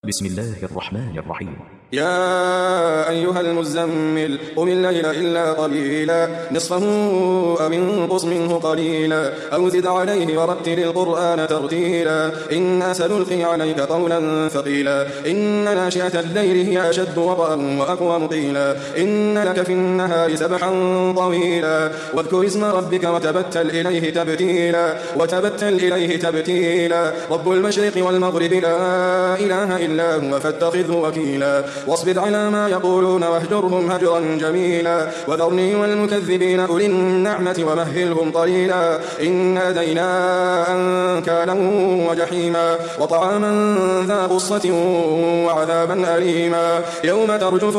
بسم الله الرحمن الرحيم. يا أيها المزمل قم الليل إلا قليلا نصفه أو انقص منه قليلا أو زد عليه ورتل القرآن ترتيلا إنا سنلقي عليك قولا ثقيلا إن ناشئة الليل هي أشد وطئا وأقوم قيلا إن لك في النهار سبحا طويلا واذكر اسم ربك وتبتل إليه تبتيلا رب المشرق والمغرب لا إله إلا هو فاتخذه وكيلا واصبر على ما يقولون واهجرهم هجرا جميلا وذرني والمكذبين أولي النعمة ومهلهم قليلا إن هدينا أنكالا وجحيما وطعاما ذا غصة وعذابا أليما يوم ترجف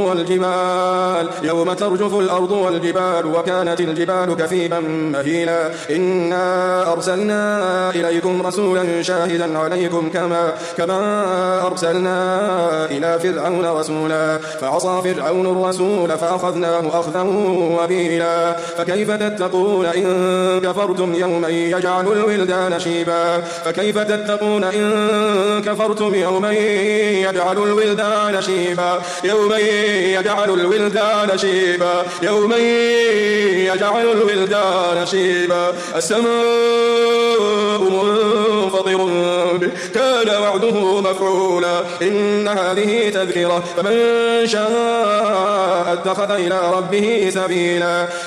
الأرض والجبال وكانت الجبال كثيبا مهيلا إنا أرسلنا إليكم رسولا شاهدا عليكم كما أرسلنا إلى فرعون رسولا فعصى فرعون الرسول فأخذناه أخذا وبيلا فكيف تتقون إن كفرتم يوما يجعل الولدان شيبا السماء منفطر به كان وعده مفعولا إن هذه تذكرة فمن شاء اتخذ إلى ربه سبيلا